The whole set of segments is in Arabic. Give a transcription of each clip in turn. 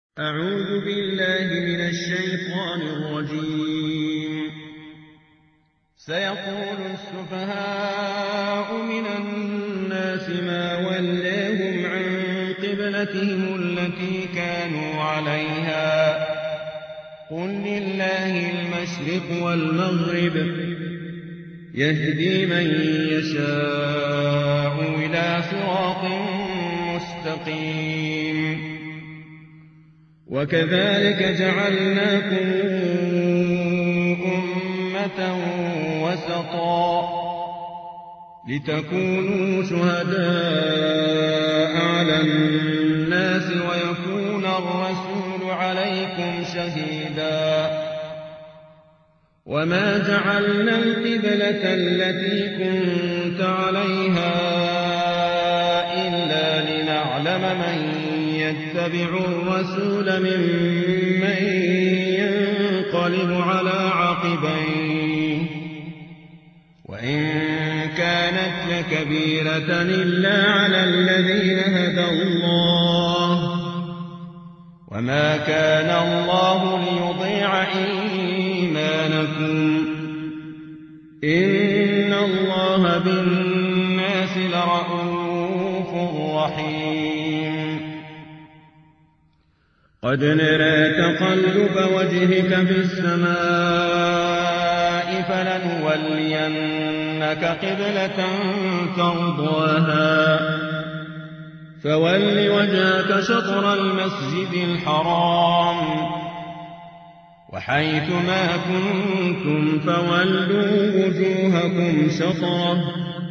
أعوذ بالله من الشيطان الرجيم. سيقول السفهاء من الناس ما ولاهم عن قبلتهم التي كانوا عليها قل لله المشرق والمغرب يهدي من يشاء إلى صراط مستقيم. وكذلك جعلناكم أمة وسطا لتكونوا شهداء على الناس ويكون الرسول عليكم شهيدا. وما جعلنا القبلة التي كنت عليها إلا لنعلم من يتبع الرسول ممن ينقلب على عقبيه وإن كانت لكبيرة إلا على الذين هدى الله وما كان الله ليضيع إيمانكم إن الله بالناس لرءوف رحيم. قد نرى تقلب وجهك في السماء فلنولينك قبلة ترضاها فول وجهك شطر المسجد الحرام وحيث ما كنتم فولوا وجوهكم شطره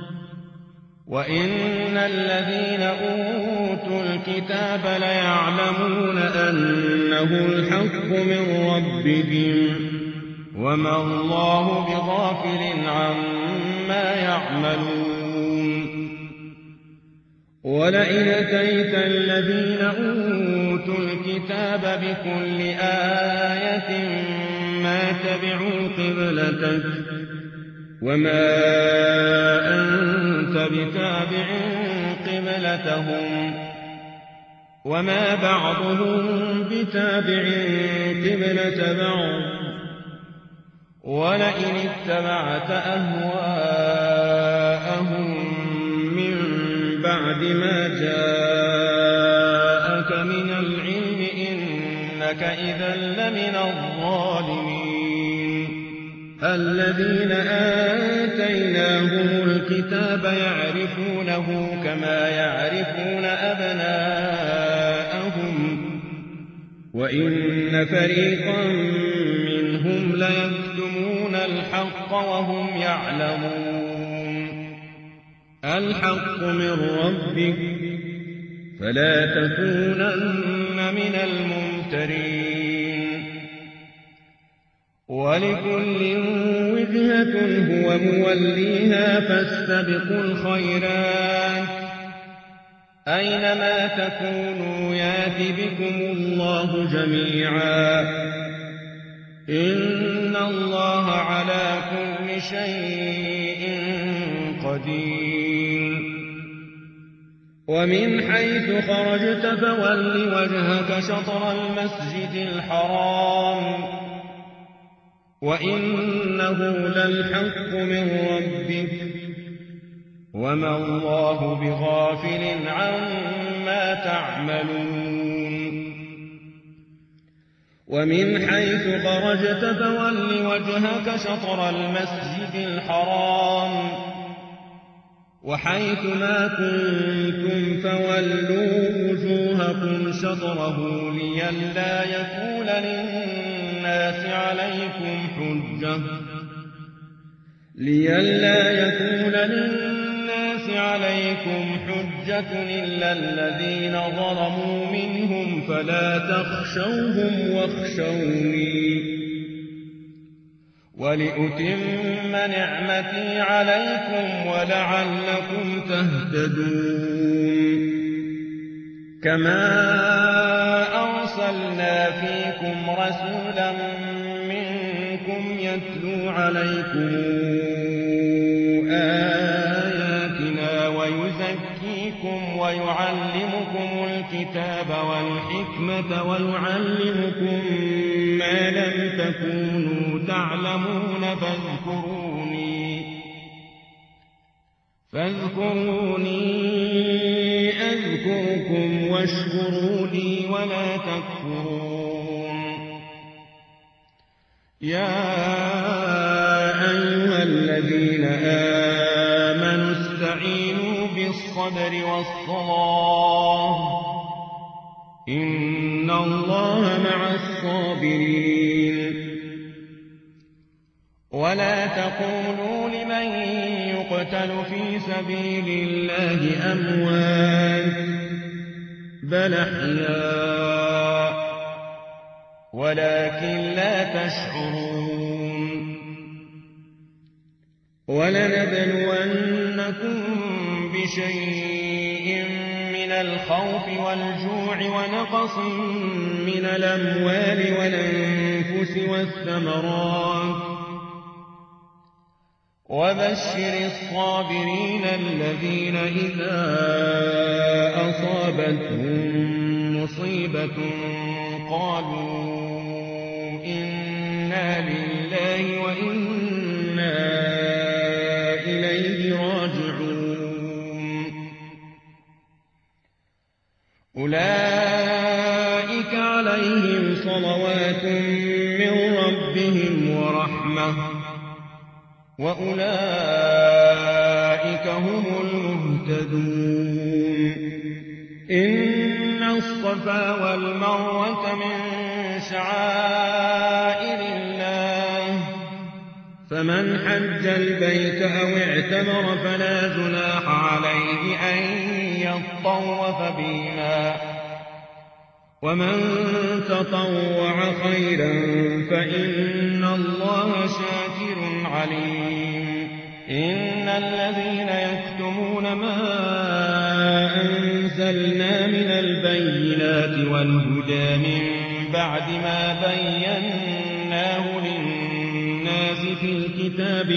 وإن الذين أوتوا الكتاب ليعلمون أنه الحق من ربهم وما الله بغافل عما يعملون. ولئن أتيت الذين أوتوا الكتاب بكل آية ما تبعوا قبلتك وما أنت بتابع قبلتهم وما بعضهم بتابع قبلة بعض ولئن اتبعت أهواءهم من بعد ما جاءك من العلم إنك إذا لمن الظالمين. الذين آتيناهم الكتاب يعرفونه كما يعرفون أبناءهم وإن فريقا منهم ليكتمون الحق وهم يعلمون. الحق من ربك فلا تكونن من الممترين. ولكل وجهة هو موليها فاستبقوا الخيرات أينما تكونوا يات بكم الله جميعا إن الله على كل شيء قدير. ومن حيث خرجت فول وجهك شطر المسجد الحرام وإنه للحق من ربك وما الله بغافل عما تعملون. ومن حيث خرجت فول وجهك شطر المسجد الحرام وحيث ما كنتم فولوا وجوهكم شطره لئلا يكون للناس عليكم حجة إلا الذين ظلموا منهم فلا تخشوهم واخشوني ولأتم نعمتي عليكم ولعلكم تهتدون. كما أرسلنا فيكم رسولا منكم يتلو عليكم آياتنا ويزكيكم ويعلمكم الكتاب الكتاب والحكمة ويعلمكم ما لم تكونوا تعلمون فاذكروني أذكركم واشكروا لي ولا تكفرون. يا أيها الذين آمنوا استعينوا بالصبر والصلاة إن الله مع الصابرين. ولا تقولوا لمن يقتل في سبيل الله أموات بل أحياء ولكن لا تشعرون. ولنبلونكم بشيء من الخوف والجوع ونقص من الأموال والأنفس والثمرات وبشر الصابرين الذين إذا أصابتهم مصيبة قالوا إنا لله وإنا إليه راجعون. أولئك عليهم صلوات من ربهم ورحمة وأولئك هم المهتدون. إن الصفا والمروة من شعائر الله فمن حج البيت أو اعتمر فلا جناح عليه أن يطوف بهما ومن تطوع خيرا فإن الله شاكر عليم. إن الذين يكتمون ما أنزلنا من البينات والهدى من بعد ما بيناه للناس في الكتاب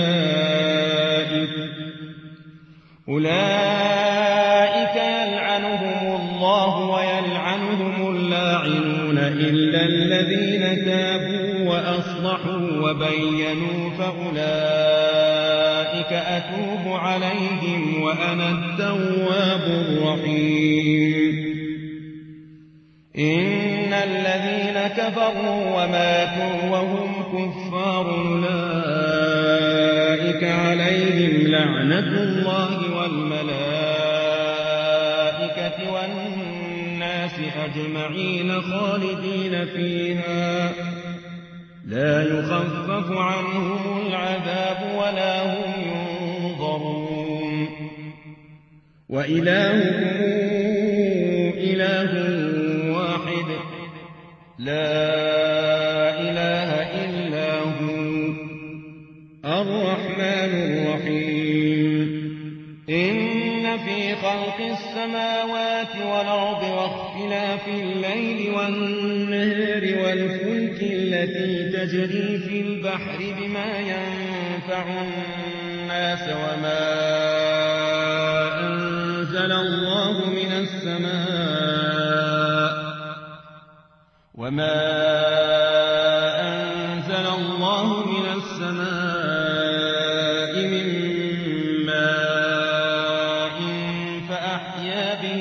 أولئك يلعنهم الله ويلعنهم اللاعنون إلا الذين تابوا وأصلحوا وبينوا فأولئك أتوب عليهم وأنا التواب الرحيم. إن الذين كفروا وماتوا وهم كفار أولئك عليهم لعنة الله والملائكة والناس أجمعين خالدين فيها لا يخفف عنهم العذاب ولا هم ينظرون. وإلهكم إله واحد لا إله إلا هو الرحمن الرحيم. إن في خلق السماوات والأرض واختلاف الليل والنهار والفلك التي تجري في البحر بما ينفع الناس وما أنزل الله من السماء من ماء فأحيا به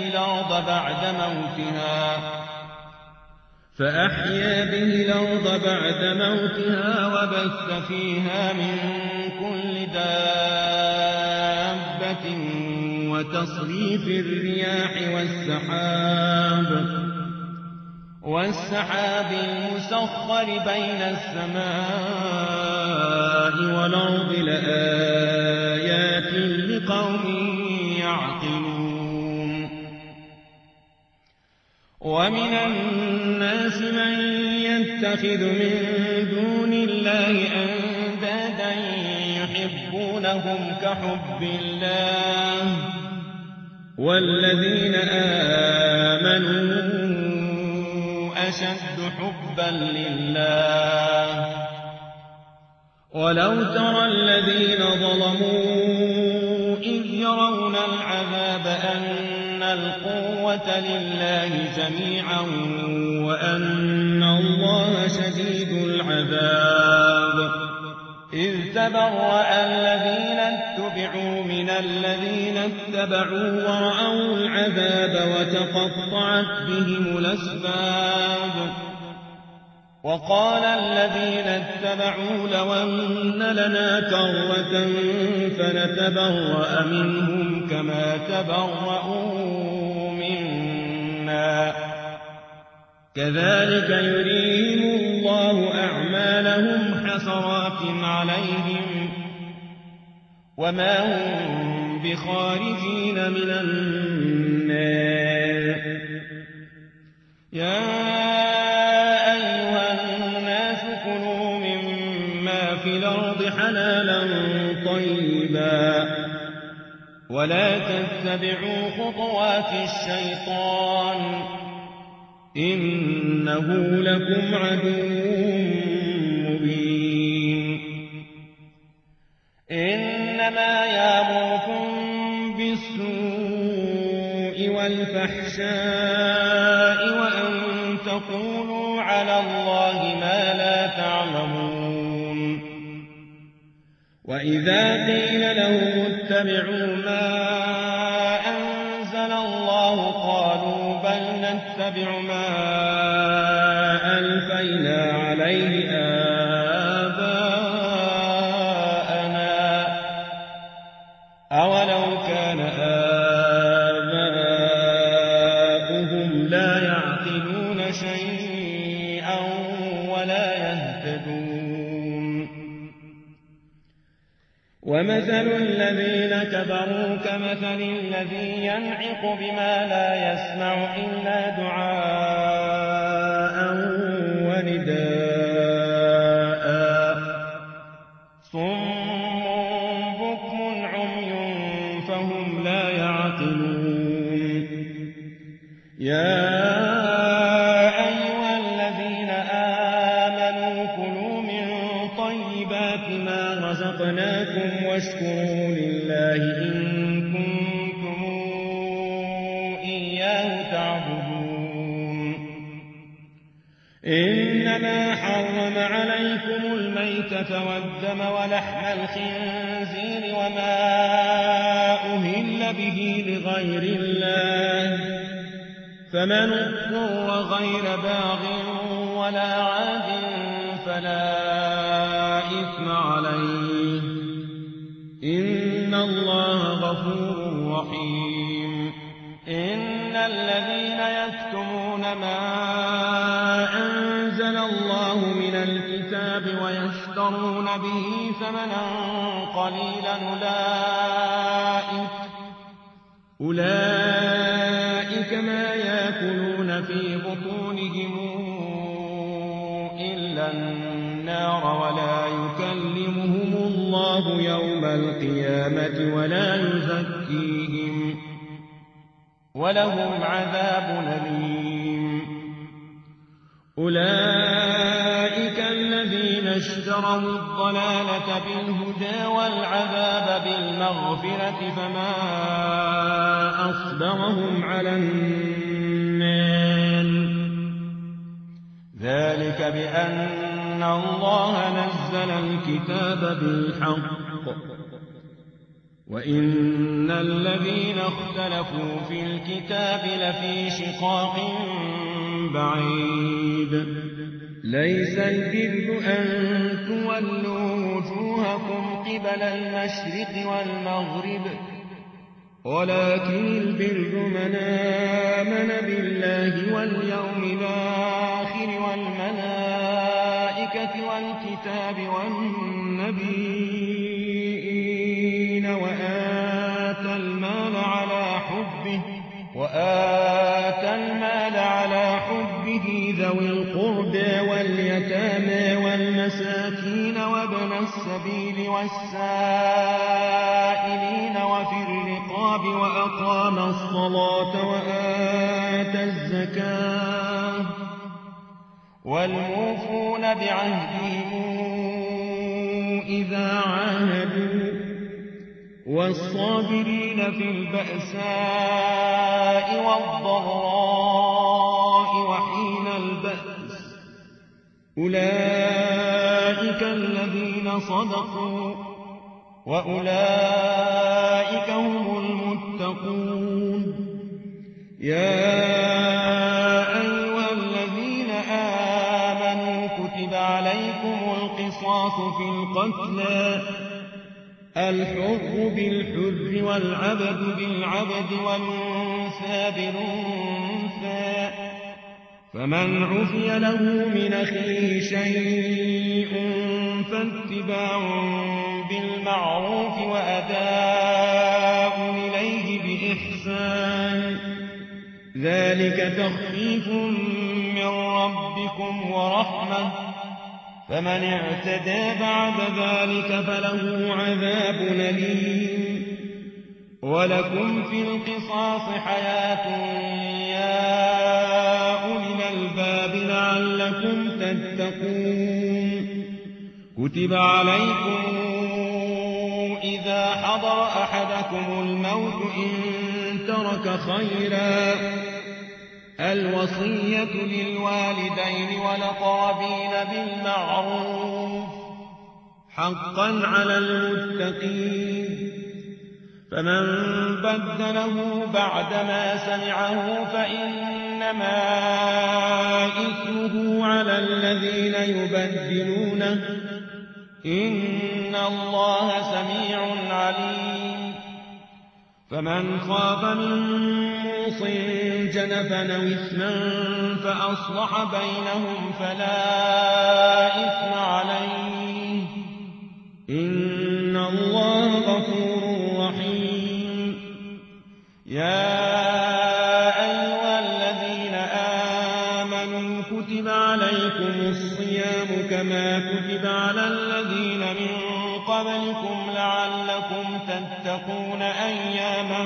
الأرض بعد موتها وبث فيها من كل دابة وتصريف الرياح والسحاب المسخر بين السماء والأرض لآيات لقوم يعقلون. ومن الناس من يتخذ من دون الله أندادا يحبونهم كحب الله والذين آمنوا أشد حبا لله. ولو ترى الذين ظلموا إذ يرون العذاب أن أن القوة لله جميعا وأن الله شديد العذاب إذ تبرأ الذين اتبعوا من الذين اتبعوا ورأوا العذاب وتقطعت بهم الأسباب وقال الذين اتبعوا لو أن لنا كرة فنتبرأ منهم كما تبرأوا منا كذلك يريهم الله أعمالهم حسرات عليهم وما هم بخارجين من النار يا أيها الناس كلوا مما في الأرض حلالا طيبا ولا تتبعوا خطوات الشيطان إنه لكم عدو مبين إنما يأمركم بالسوء والفحشاء وأن تقولوا على الله ما لا تعلمون وإذا قيل لهم اتبعوا ما أنزل الله قالوا بل نتبع ما ألفينا عليه آباءنا أولو كان آباؤهم لا يعقلون شيئا ولا يهتدون ومثل الذين كفروا كمثل الذي ينعق بما لا يسمع إلا دعاء ونداء صم بكم عمي فهم لا يعقلون يا أيها الذين آمنوا كلوا من طيبات ما رزقناكم واشكروا لله إن كنتم إياه تعبدون إنما حرم عليكم الميتة والدم ولحم الخنزير وما أهل به لغير الله فمن اضطر غير باغ ولا عاد فلا إثم عليه إن الله غفور رحيم إن الذين يكتمون ما أنزل الله من الكتاب ويشترون به ثمنا قليلا أولئك ما يأكلون في بطونهم إلا النار ولا يكلمهم الله يوم القيامة ولا يزكيهم ولهم عذاب أليم أولئك الذين اشتروا الضلالة بالهدى والعذاب بالمغفرة فما أصبرهم على النار ذلك بأن الله نزل الكتاب بالحق وإن الذين اختلفوا في الكتاب لفي شقاق بعيد ليس البر أن تولوا وجوهكم قبل المشرق والمغرب ولكن البر من آمن بالله واليوم الآخر والملائكة والكتاب والنبيين وآتى المال على حبه ذوي القربى واليتامى والمساكين وابن السبيل والسائلين وفي الرقاب وأقام الصلاة وآتى الزكاة والموفون بعهدهم إذا عاهدوا والصابرين في البأساء والضراء وحين البأس أولئك الذين صدقوا وأولئك هم المتقون يا أيها الذين آمنوا كتب عليكم القصاص في القتلى الحر بالحر والعبد بالعبد والأنثى بالأنثى فمن عفي له من أخيه شيء فاتباع بالمعروف وأداء إليه بإحسان ذلك تخفيف من ربكم ورحمة فمن اعتدى بعد ذلك فله عذاب أليم ولكم في القصاص حياة يا أولي الألباب لعلكم تتقون كتب عليكم إذا حضر أحدكم الموت إن ترك خيرا الوصية للوالدين والأقربين بالمعروف حقا على المتقين فمن بدله بعدما سمعه فإنما إثمه على الذين يبدلونه إن الله سميع عليم فمن خاف من موص جنفا أو إثما فأصلح بينهم فلا إثم عليه إن الله غفور رحيم يا أيها الذين آمنوا كتب عليكم الصيام كما كتب على الذين من قبلكم لعلكم تتقون أياما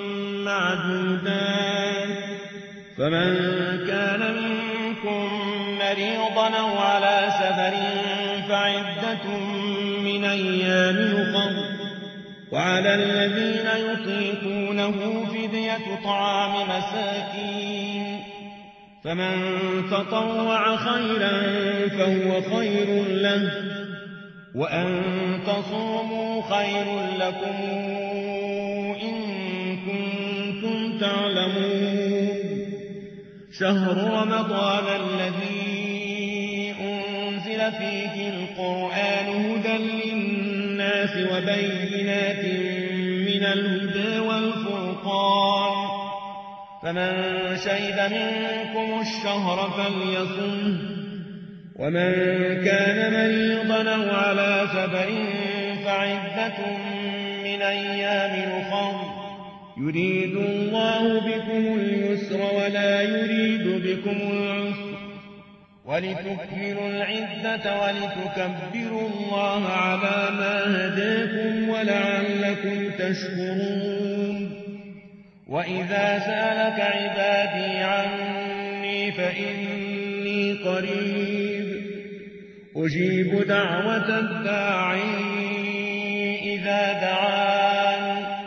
معدودات فمن كان منكم مريضا أو على سفر فعدة من أيام أخر وعلى الذين يطيقونه فدية طعام مساكين فمن تطوع خيرا فهو خير له وأن تصوموا خير لكم إن كنتم تعلمون شهر رمضان الذي أنزل فيه القرآن هدى للناس وبينات من الهدى والفرقان فمن شهد منكم الشهر فليصمه ومن كان مريضا أو على سفر فعدة من أيام أخر يريد الله بكم اليسر ولا يريد بكم العسر ولتكملوا العدة ولتكبروا الله على ما هداكم ولعلكم تشكرون وإذا سألك عبادي عني فإني قريب أجيب دعوة الداعي إذا دعان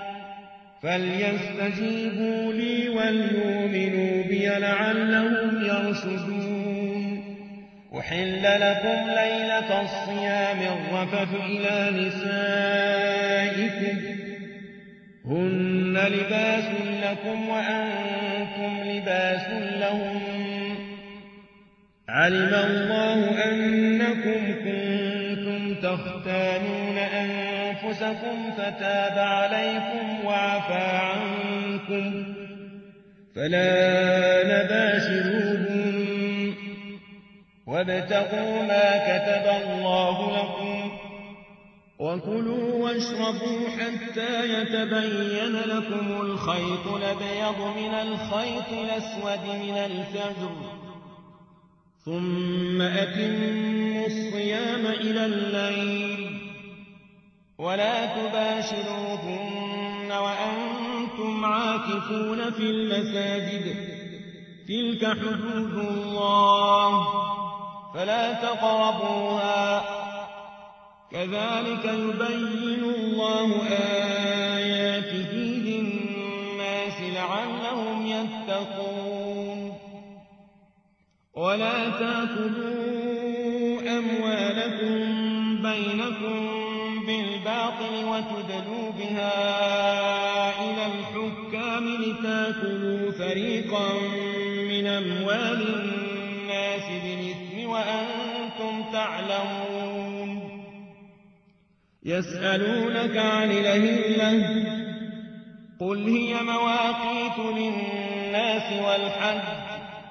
فليستجيبوا لي وليؤمنوا بي لعلهم يرشدون أحل لكم ليلة الصيام الرفث إلى نسائكم هن لباس لكم وأنتم لباس لهم علم الله أنكم كنتم تختانون أنفسكم فتاب عليكم وعفى عنكم فلا نباشروهن وابتغوا ما كتب الله لكم وكلوا واشربوا حتى يتبين لكم الخيط الأبيض من الخيط الأسود من الفجر ثم أتموا الصيام إلى الليل ولا تباشروهن وأنتم عاكفون في المساجد تلك حدود الله فلا تقربوها كذلك يبين الله آياته للناس لعلهم يتقون ولا تأكلوا أموالكم بينكم بالباطل وتدلوا بها إلى الحكام لتأكلوا فريقا من أموال الناس بالإثم وأنتم تعلمون يسألونك عن الأهلة قل هي مواقيت للناس والحج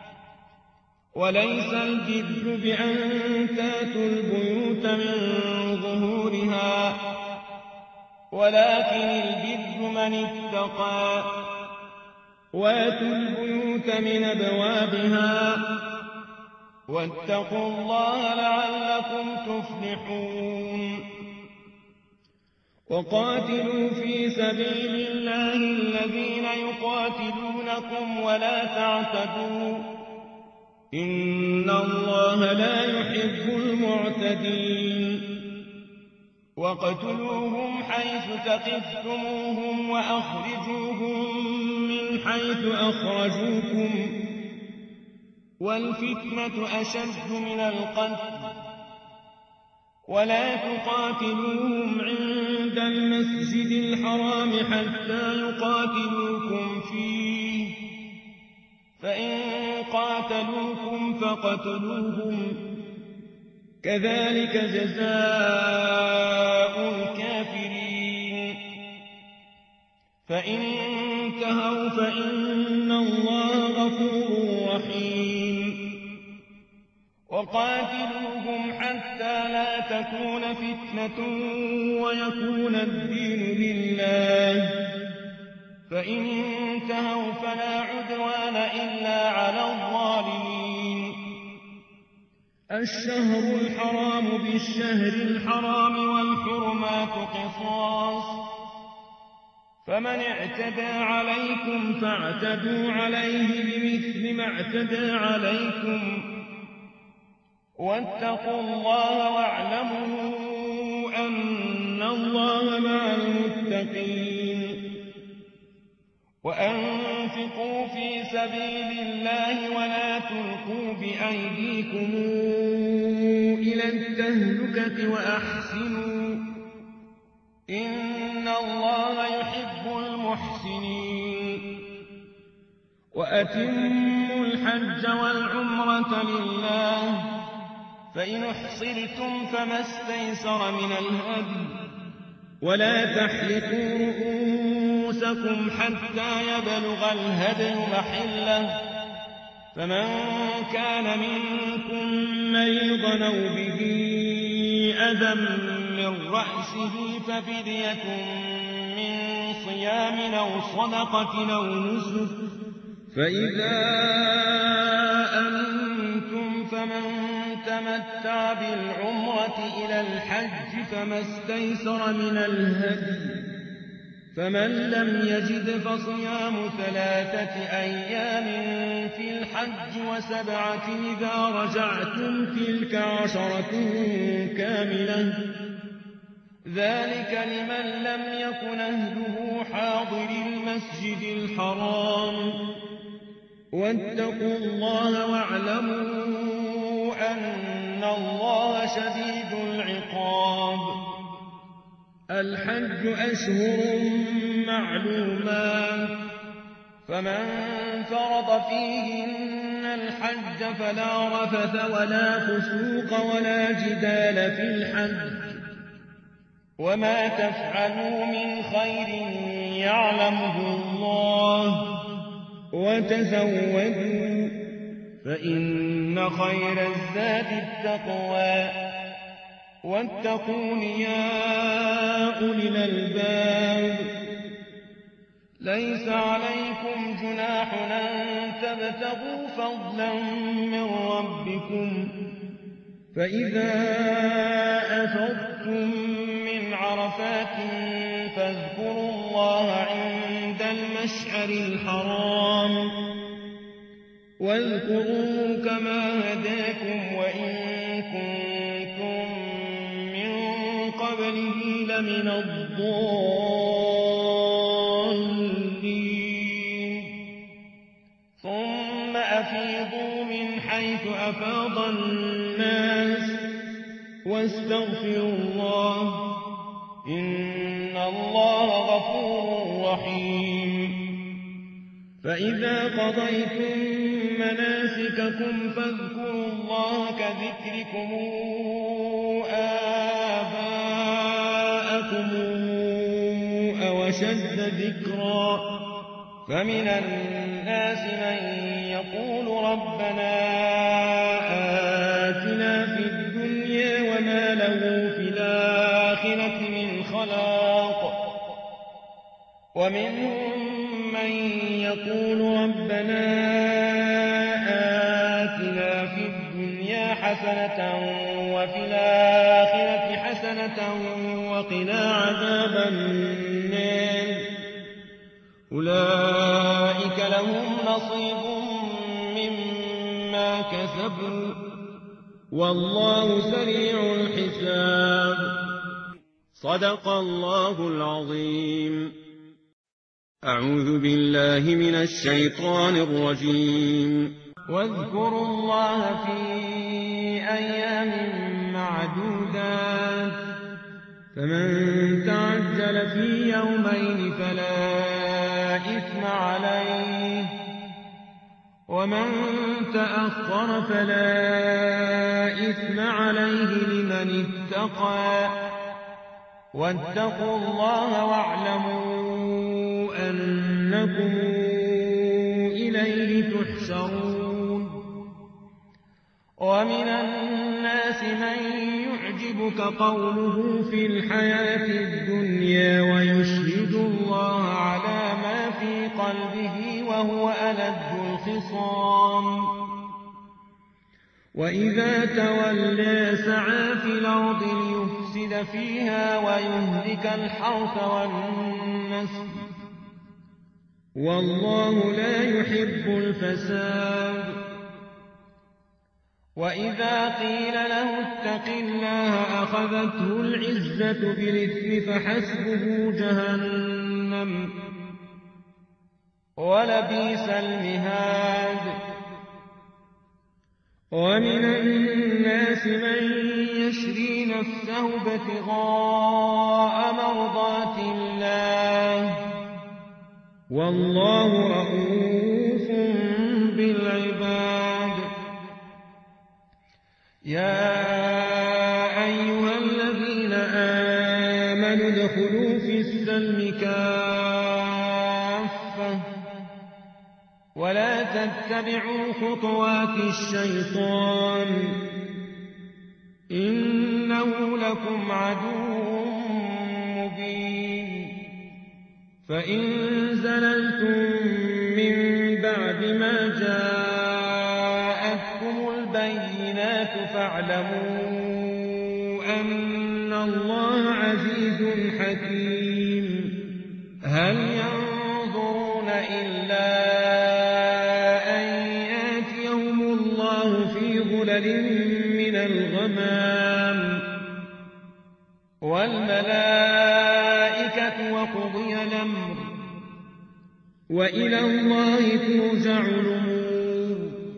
وليس البر بأن تأتوا البيوت من ظهورها ولكن البر من اتقى واتوا البيوت من أبوابها واتقوا الله لعلكم تفلحون وقاتلوا في سبيل الله الذين يقاتلونكم ولا تعتدوا إن الله لا يحب المعتدين واقتلوهم حيث ثقفتموهم وأخرجوهم من حيث أخرجوكم والفتنة أشد من القتل ولا تقاتلوهم عند المسجد الحرام حتى يقاتلوكم فيه فإن قاتلوكم فاقتلوهم كذلك جزاء الكافرين فإن انتهوا فإن الله غفور رحيم وقاتلوهم حتى لا تكون فتنة ويكون الدين لله فإن انتهوا فلا عدوان إلا على الظالمين الشهر الحرام بالشهر الحرام والحرمات قصاص فمن اعتدى عليكم فاعتدوا عليه بمثل ما اعتدى عليكم واتقوا الله واعلموا أن الله مع المتقين وأنفقوا في سبيل الله ولا تلقوا بأيديكم إلى التهلكة وأحسنوا إن الله يحب المحسنين وأتموا الحج والعمرة لله فإن احصرتم فما استيسر من الهدي ولا تحلقوا رؤوسكم حتى يبلغ الهدي محله فمن كان منكم مريضا أو به أذى من رأسه ففدية من صيام أو صدقة أو نسك فإذا أمنتم فمن تمتع بالعمرة إلى الحج فما استيسر من الهدي فمن لم يجد فصيام 3 أيام في الحج و7 إذا رجعتم تلك 10 كاملة ذلك لمن لم يكن أهله حاضر المسجد الحرام واتقوا الله واعلموا أن الله شديد العقاب الحج أشهر معلومات فمن فرض فيهن الحج فلا رفث ولا فسوق ولا جدال في الحج وما تفعلوا من خير يعلمه الله وتزودوا فإن خير الزاد التقوى واتقون يا أولي الألباب ليس عليكم جناح أن تبتغوا فضلا من ربكم فإذا أفضتم من عرفات فاذكروا الله عند المشعر الحرام واذكروا كما هداكم وإن كنتم من من الضالين ثم أفيضوا من حيث أفاض الناس واستغفروا الله إن الله غفور رحيم فإذا قضيتم مناسككم فاذكروا الله كذكركم آباءكم أو أشد ذكرا فمن الناس من يقول ربنا آتنا في الدنيا وما له في الآخرة من خلاق ومنهم من يقول ربنا آتنا في الدنيا حسنة وفي الآخرة حسنة وقنا عذاب النار أولئك لهم نصيب مما كسبوا والله سريع الحساب صدق الله العظيم. أعوذ بالله من الشيطان الرجيم. واذكروا الله في أيام معدودات فمن تعجل في يومين فلا إثم عليه ومن تأخر فلا إثم عليه لمن اتقى واتقوا الله واعلموا أنكم إليه تحشرون ومن الناس من يعجبك قوله في الحياة الدنيا ويشهد الله على ما في قلبه وهو ألد الخصام وإذا تولى سعى في الأرض ليفسد فيها ويهلك الحرث والنسل والله لا يحب الفساد وإذا قيل له اتق الله أخذته العزة بالإثم فحسبه جهنم ولبئس المهاد ومن الناس من يشري نفسه ابتغاء مرضات الله والله رءوف بالعباد يا أيها الذين آمنوا ادخلوا في السلم كافة ولا تتبعوا خطوات الشيطان إنه لكم عدو مبين فإن زللتم من بعد ما جاءتكم البينات فاعلموا أن الله عزيز حكيم هل ينظرون إلا أن يأتيهم الله في ظلل من الغمام والملائكة وقضي الأمر وإلى الله ترجع الأمور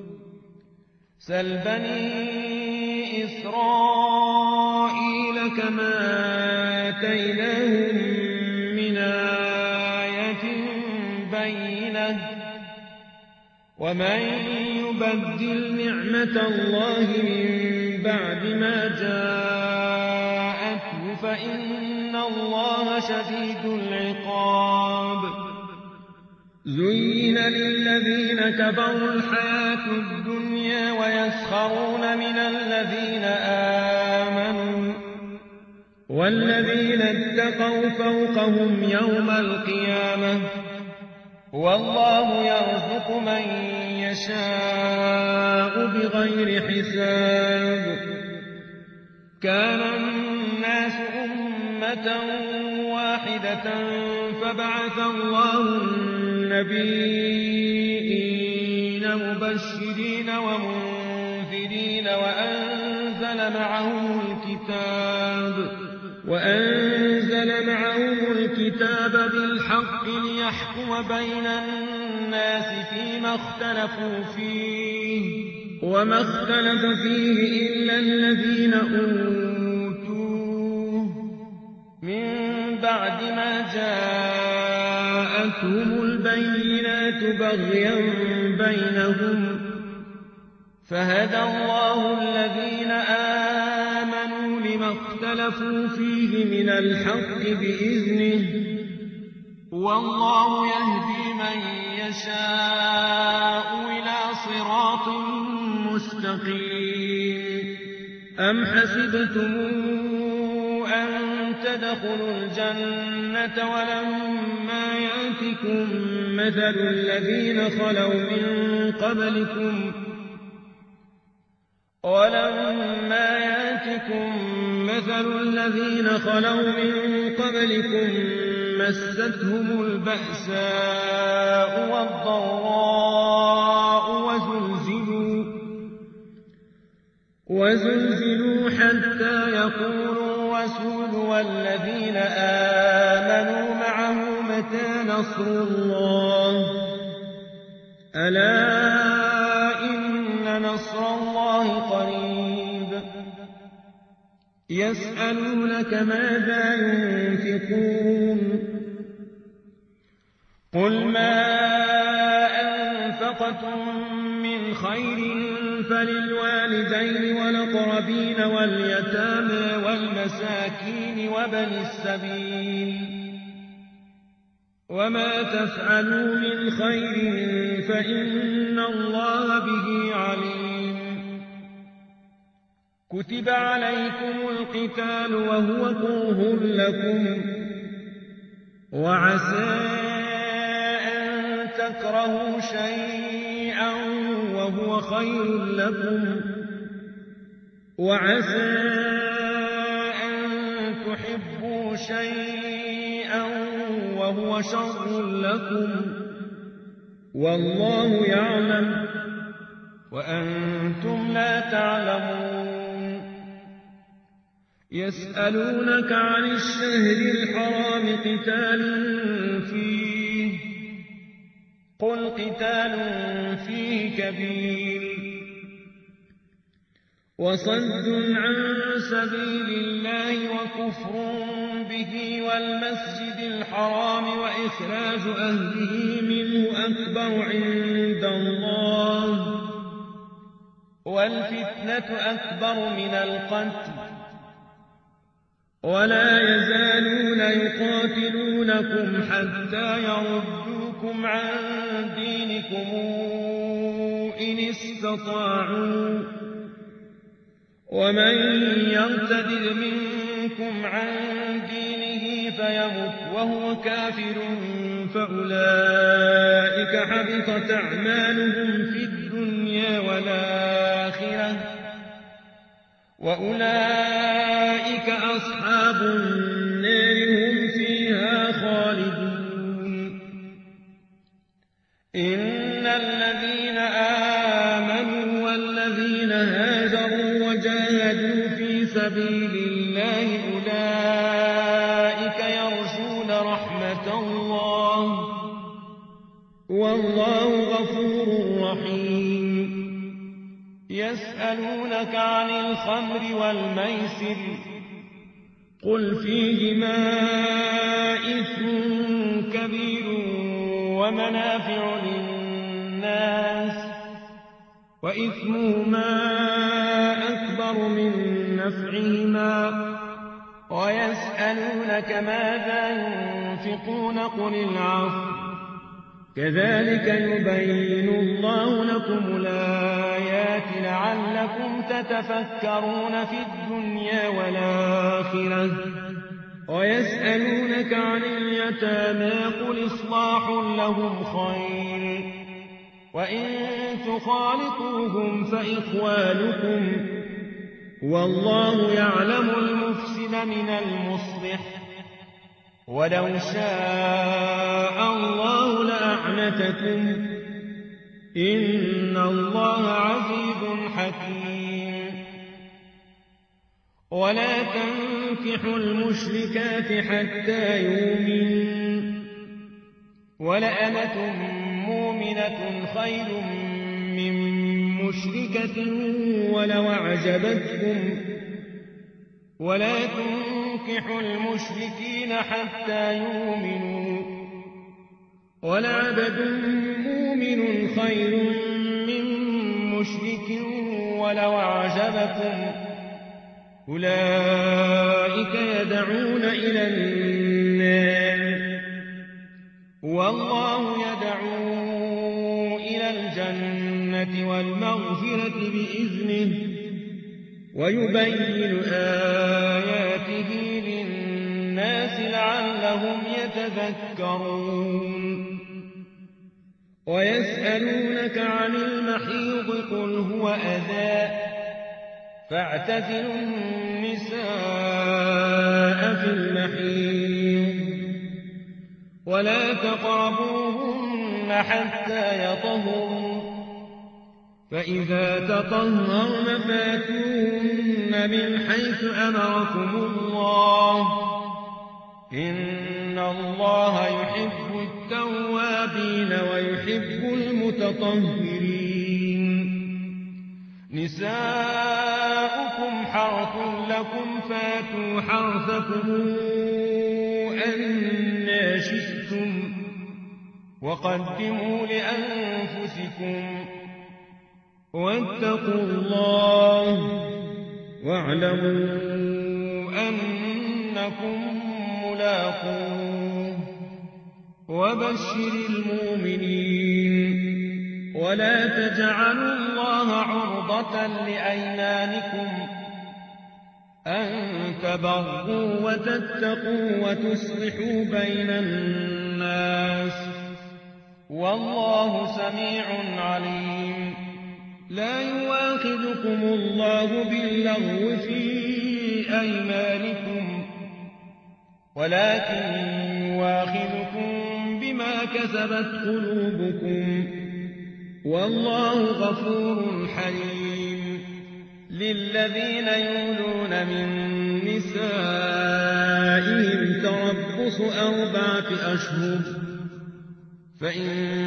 سل بني إسرائيل كما آتيناهم من آية بينة ومن يبدل نعمة الله من بعد ما جاءته فإن الله شديد العقاب زين للذين كفروا الحياة الدنيا ويسخرون من الذين آمنوا والذين اتقوا فوقهم يوم القيامة والله يرزق من يشاء بغير حساب كان الناس أمة واحدة فبعث الله النبيين مبشرين ومنذرين وأنزل معهم الكتاب وأنزل معهم الكتاب بالحق ليحكم بين الناس فيما اختلفوا فيه وما اختلف فيه إلا الذين أوتوه من بعد ما جاءتهم البينات بغيا بينهم فهدى الله الذين آمنوا لما اختلفوا فيه من الحق بإذنه والله يهدي من يشاء إلى صراط مستقيم أم حسبتم أن تدخلوا الجنة ولما يأتكم مثل الذين خلوا من قبلكم مستهم البأساء والضراء وزلزلوا حتى يقول الرسول والذين آمنوا معه متى نصر الله ألا إن نصر الله قريب يسألونك ماذا ينفقون قل ما أنفقتم من خير فللوالدين والأقربين واليتامى والمساكين وابن السبيل وما تفعلوا من خير فإن الله به عليم كتب عليكم القتال وهو كره لكم وعسى أن تكرهوا شيئا وهو خير لكم وعسى أن تحبوا شيئا وهو شر لكم والله يعلم وأنتم لا تعلمون يسألونك عن الشهر الحرام قتال فيه قل قتال فيه كبير وصد عن سبيل الله وكفر به والمسجد الحرام وإخراج أهله منه أكبر عند الله والفتنة أكبر من القتل ولا يزالون يقاتلونكم حتى يردوكم عن دينكم إن استطاعوا ومن يرتد منكم عن دينه فيمت وهو كافر فأولئك حبطت أعمالهم في الدنيا والآخرة وأولئك أصحاب النار هم فيها خالدون إن الذين آمنوا والذين هاجروا وجاهدوا في سبيل الله أولئك يرجون رحمة الله والله غفور رحيم يسألونك عن الخمر والميسر قل فيهما إثم كبير ومنافع للناس وإثمهما أكبر من نفعهما ويسألونك ماذا ينفقون قل العفو كذلك يبين الله لكم الآيات لعلكم تتفكرون في الدنيا والآخرة ويسألونك عن اليتامى قل إصلاح لهم خير وإن تخالطوهم فإخوانكم والله يعلم المفسد من المصلح ولو شاء الله لأعنتكم إن الله عزيز حكيم ولا تنكحوا المشركات حتى يؤمنوا ولأمة مؤمنة خير من مشركة ولو أعجبتكم ولا تنكحوا المشركين حتى يؤمنوا ولعبد مؤمن خير من مشرك ولو أعجبكم أولئك يدعون إلى النار والله يدعو إلى الجنة والمغفرة بإذنه ويبين آياته للناس لعلهم يتذكرون ويسألونك عن المحيض قل هو أذى فاعتزلوا النساء في المحيض ولا تقربوهن حتى يطهرن فإذا تطهرن فاتوهن من حيث أمركم الله إن الله يحب التوابين ويحب المتطهرين نساؤكم حرث لكم فاتوا حرثكم أنى شئتم وقدموا لأنفسكم واتقوا الله واعلموا أنكم ملاقوه وبشر المؤمنين ولا تجعلوا الله عرضة لأيمانكم أن تبروا وتتقوا وتصلحوا بين الناس والله سميع عليم لا يؤاخذكم الله باللغو في أيمانكم ولكن يؤاخذكم بما كسبت قلوبكم والله غفور حليم للذين يولون من نسائهم تربص 4 أشهر فإن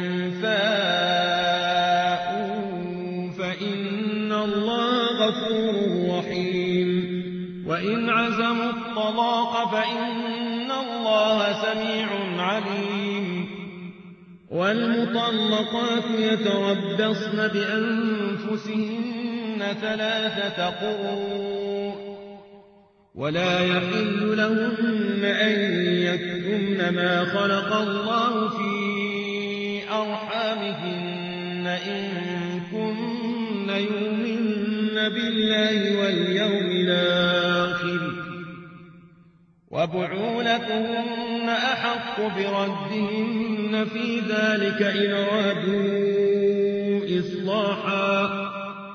فاءوا فإن الله غفور رحيم وإن عزموا الطلاق فإن الله سميع عليم والمطلقات يتربصن بأنفسهن 3 قروء ولا يحل لهن أن يكتمن ما خلق الله في أرحامهن إن كن يؤمن بالله واليوم الآخر وبعولتهن أحق بردهن في ذلك إن أرادوا إصلاحا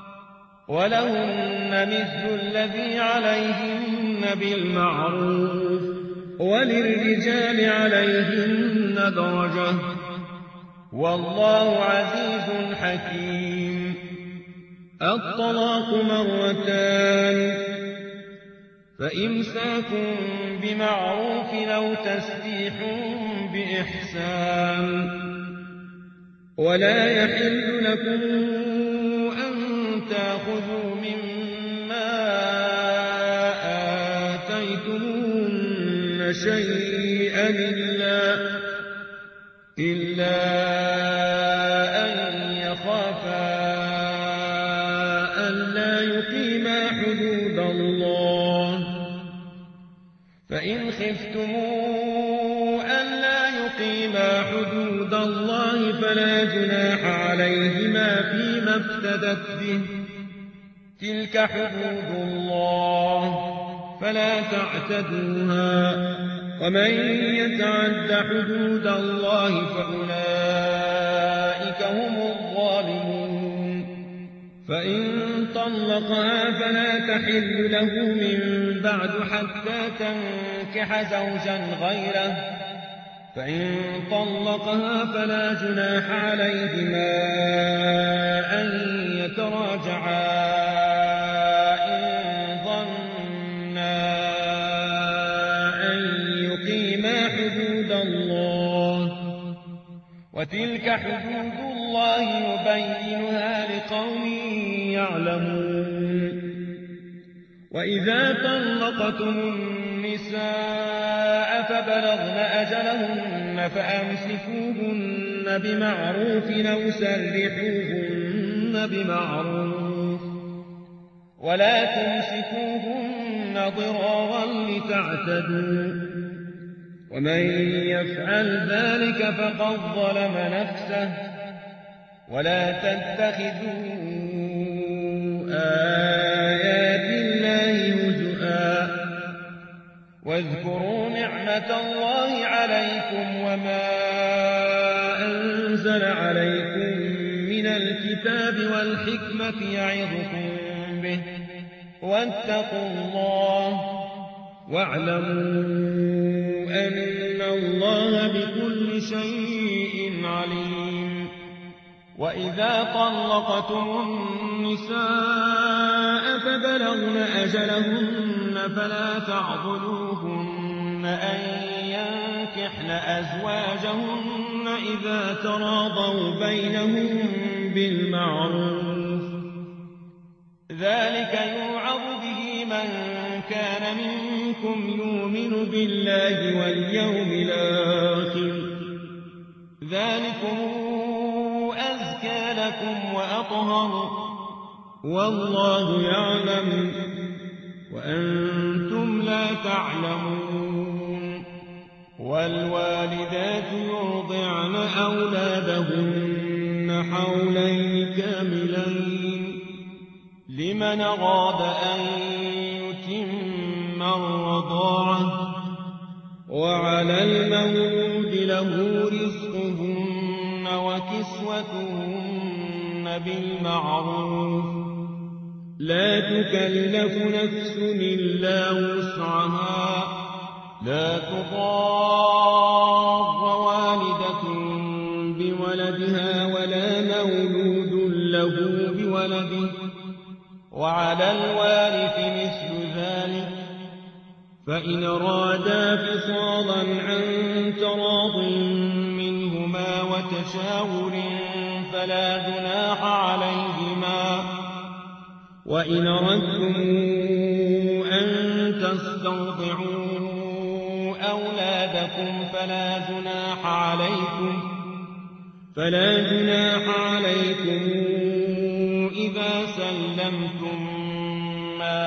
ولهن مثل الذي عليهن بالمعروف وللرجال عليهن درجة والله عزيز حكيم الطلاق 2 فإمساك بمعروف أو تسريح بإحسان ولا يحل لكم أن تأخذوا مما آتيتموهن شيئا إلا أن يخافا ألا يقيما حدود الله فإن خفتموا ألا يقيما حدود الله فلا جناح عليهما فيما افتدت به تلك حدود الله فلا تعتدوها ومن يتعد حدود الله فأولئك هم الظالمون فإن طلقها فلا تحل له من بعد حتى تنكح زوجا غيره فإن طلقها فلا جناح عليهما أن يتراجعا إن ظن وتلك حدود الله يبينها لقوم يعلمون وإذا طلقتم النساء فبلغن أجلهن فأمسكوهن بمعروف أو سرحوهن بمعروف ولا تمسكوهن ضرارا لتعتدوا ومن يفعل ذلك فقد ظلم نفسه ولا تتخذوا آيات الله هزؤا واذكروا نعمة الله عليكم وما أنزل عليكم من الكتاب والحكمة يعظكم به واتقوا الله واعلموا أن الله بكل شيء عليم وإذا طلقتم النساء فبلغن أجلهن فلا تعضلوهن أن ينكحن أزواجهن إذا تراضوا بينهم بالمعروف ذلك يوعظ به من كان منكم يؤمن بالله واليوم الآخر ذلكم أزكى لكم وأطهر والله يعلم وأنتم لا تعلمون والوالدات يرضعن أولادهن حولين كاملين لمن أراد أن يتم الرضاعة وعلى المولود له رزقهن وكسوتهن بالمعروف لا تكلف نفس إلا وسعها لا تضار والدة بولدها ولا مولود له بولده وعلى الوارث مثل ذلك فإن أرادا فصالا عن تراض منهما وتشاور فلا جناح عليهما وإن أردتم أن تسترضعوا أولادكم فلا جناح عليكم إذا سلمتم ما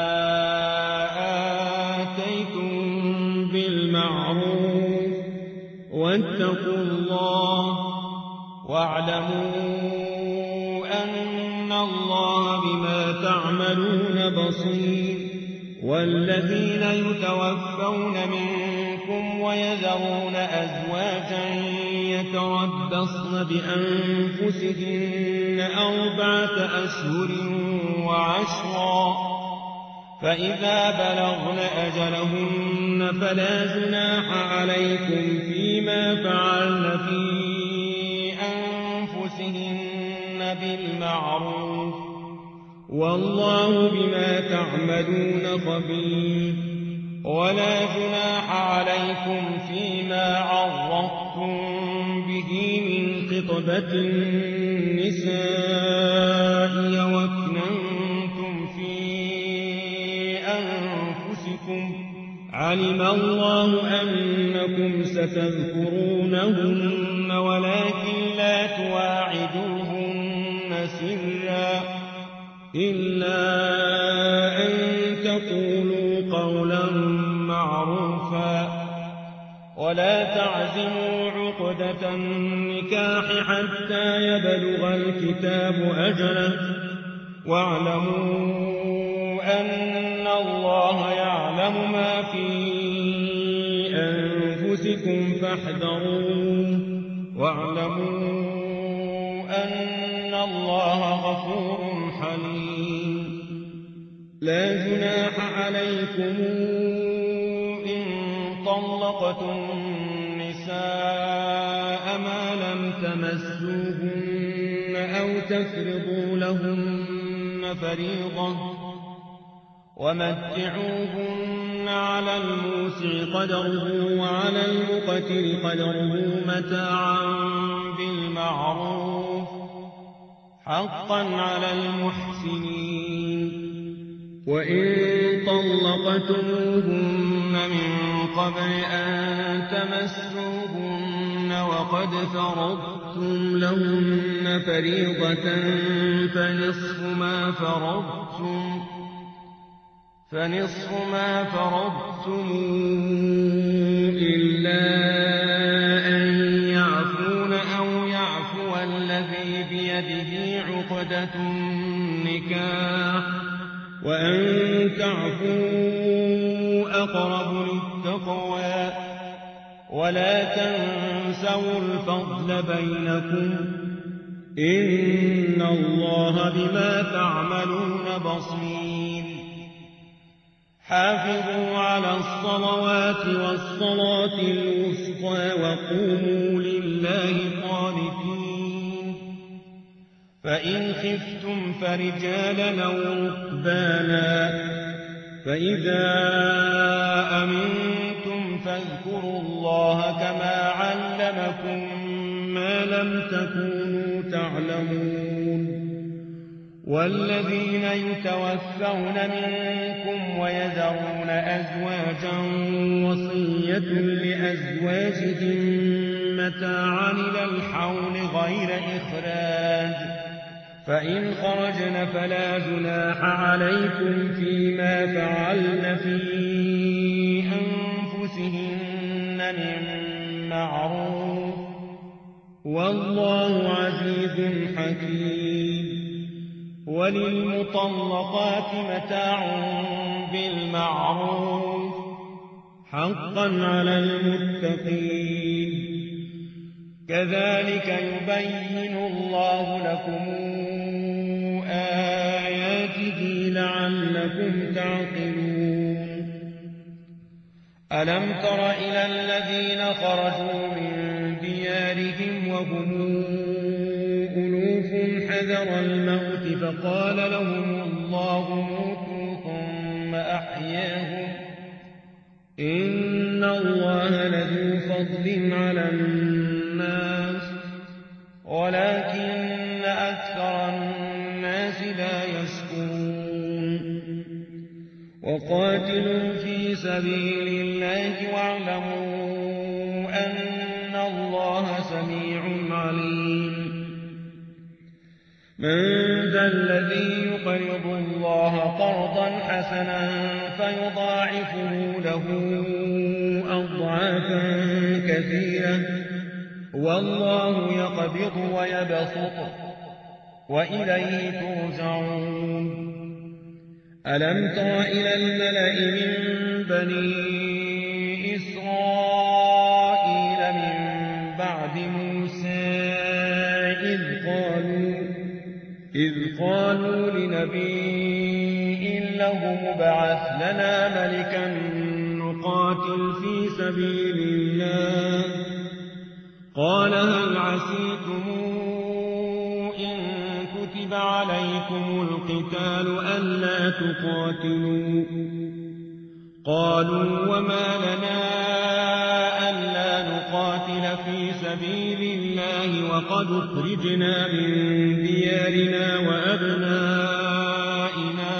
آتيتم بالمعروف واتقوا الله واعلموا أن الله بما تعملون بصير والذين يتوفون منكم ويذرون أزواجا يتربصن بأنفسهن 4 أشهر وعشرا فإذا بلغن أجلهن فلا جناح عليكم فيما فعلن في أنفسهن بالمعروف والله بما تعملون خبير ولا جناح عليكم فيما عرضتم به من خطبة النساء وأكننتم في أنفسكم علم الله أنكم ستذكرونهن ولكن لا تواعدوهن سرا إلا أن تقولوا قولا معروفا ولا تعزموا عقدة النكاح حتى يبلغ الكتاب أجله واعلموا أن الله يعلم ما في أنفسكم فاحذروه واعلموا أن الله غفور حليم لا جناح عليكم إن طلقتم النساء ما لم تمسوهن أو تفرضوا لهن فريضة ومتعوهن على الموسع قدره وعلى المقتر قدره متاعا بالمعروف حقا على المحسنين. وإن طلقتموهن من قبل أن تمسوهن وقد فرضتم لهن فريضة فنصف ما فرضتم إلا أن يعفون أو يعفو الذي بيده عقدة النكاح وأن تعفوا أقرب للتقوى ولا تنسوا الفضل بينكم إن الله بما تعملون بصير. حافظوا على الصلوات والصلاة الوسطى وقوموا لله قانتين. فإن خفتم فرجالا أو ركبانا فإذا أمنتم فاذكروا الله كما علمكم ما لم تكونوا تعلمون. والذين يتوفون منكم ويذرون أزواجا وصية لأزواجهم متاعا إلى الحول غير إخراج فإن خرجن فلا جناح عليكم فيما فعلن في أنفسهن من معروف والله عزيز حكيم. وللمطلقات متاع بالمعروف حقا على المتقين. كذلك يبين الله لكم آياته لعلكم تعقلون. ألم تر إلى الذين خرجوا من ديارهم وهم ألوف حذر الموت فقال لهم الله موتوا ثم أحياهم إن الله لذو فضل على الناس ولكن أكثر الناس لا يشكرون. وقاتلوا في سبيل الله واعلموا أن الله سميع عليم. من ذا الذي يقرض الله قرضا حسنا فيضاعفه له أضعافا كثيرة والله يقبض ويبسط وإليه ترجعون. ألم تر إلى الملأ من بني إسرائيل من بعد موسى إذ قالوا لنبي له ابعث لنا ملكا نقاتل في سبيل الله قال هل عسيتم إن كتب عليكم القتال ألا تقاتلوا قالوا وما لنا ألا نقاتل في سبيل الله وقد اخرجنا من ديارنا وأبنائنا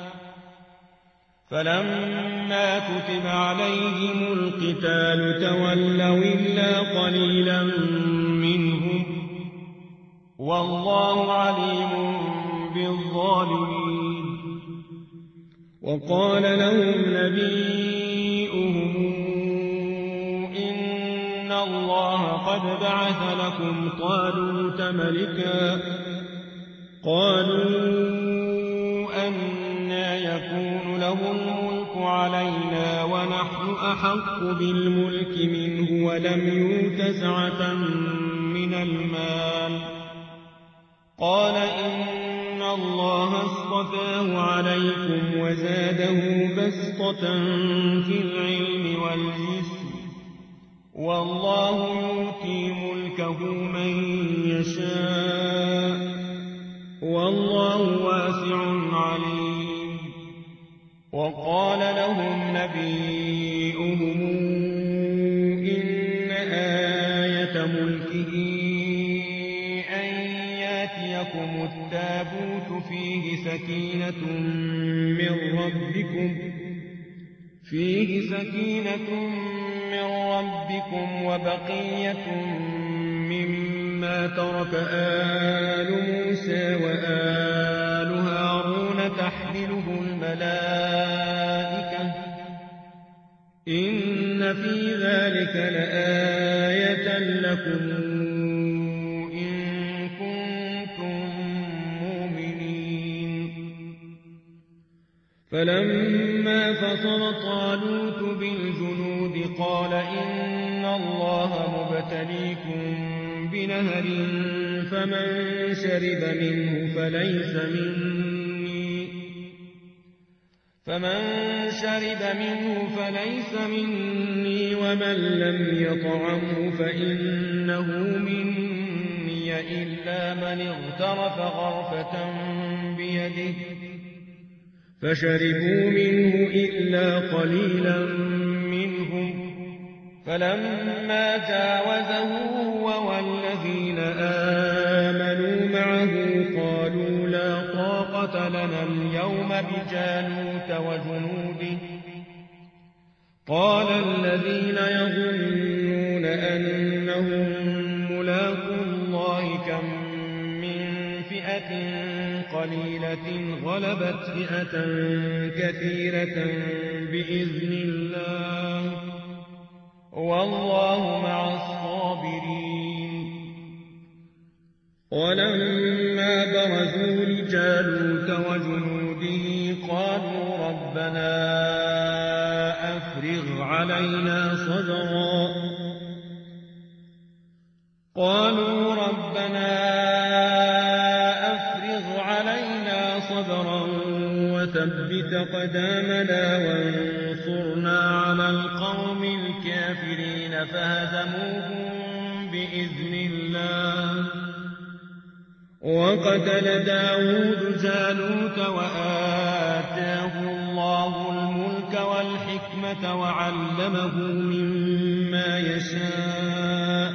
فلما كتب عليهم القتال تولوا إلا قليلا منهم والله عليم بالظالمين. وقال لهم نبيئهم إن الله قد بعث لكم طالوت ملكا قالوا أنى يكون له الملك علينا ونحن أحق بالملك منه ولم يؤت سعة من المال قال إن الله اصطفاه عليكم وزاده بسطة في العلم والجسم والله يؤتي ملكه من يشاء والله واسع عليم. وقال لهم نبيئهم إن آية ملكه يأتكم التابوت فيه سكينة من ربكم وبقية مما ترك آل موسى وآل هارون تحمله الملائكة إن في ذلك لآية لكم إن كنتم مؤمنين. فلما فصل طالوت بالجنود قال إن الله مبتليكم بنهر فمن شرب منه فليس مني ومن لم يطعمه فإنه مني إلا من اغترف غرفة بيده فشربوا منه إلا قليلا منهم. فلما جاوزه هو والذين آمنوا معه قالوا لا طاقة لنا اليوم بجالوت وجنوده. قال الذين يظنون أنهم ملاقو الله كم من فئة قليلة غلبت فئة كثيرة بإذن الله والله مع الصابرين. ولما برزوا لجالوت وجنوده قالوا ربنا أفرغ علينا صبرا وثبت قدامنا وانصرنا على القوم الكافرين. فهزموهم بإذن الله. وقتل داود جالوت وآتاه الله الملك والحكمة وعلمه مما يشاء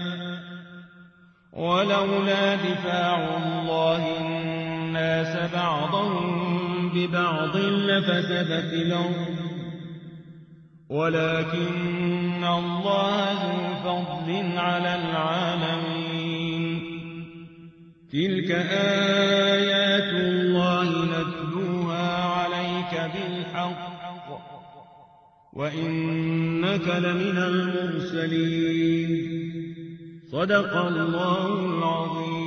ولولا دفاع الله الناس بعضهم ببعض لفسدت الأرض ولكن الله ذو فضل على العالمين. تلك آيات الله نتلوها عليك بالحق وإنك لمن المرسلين. صدق الله العظيم.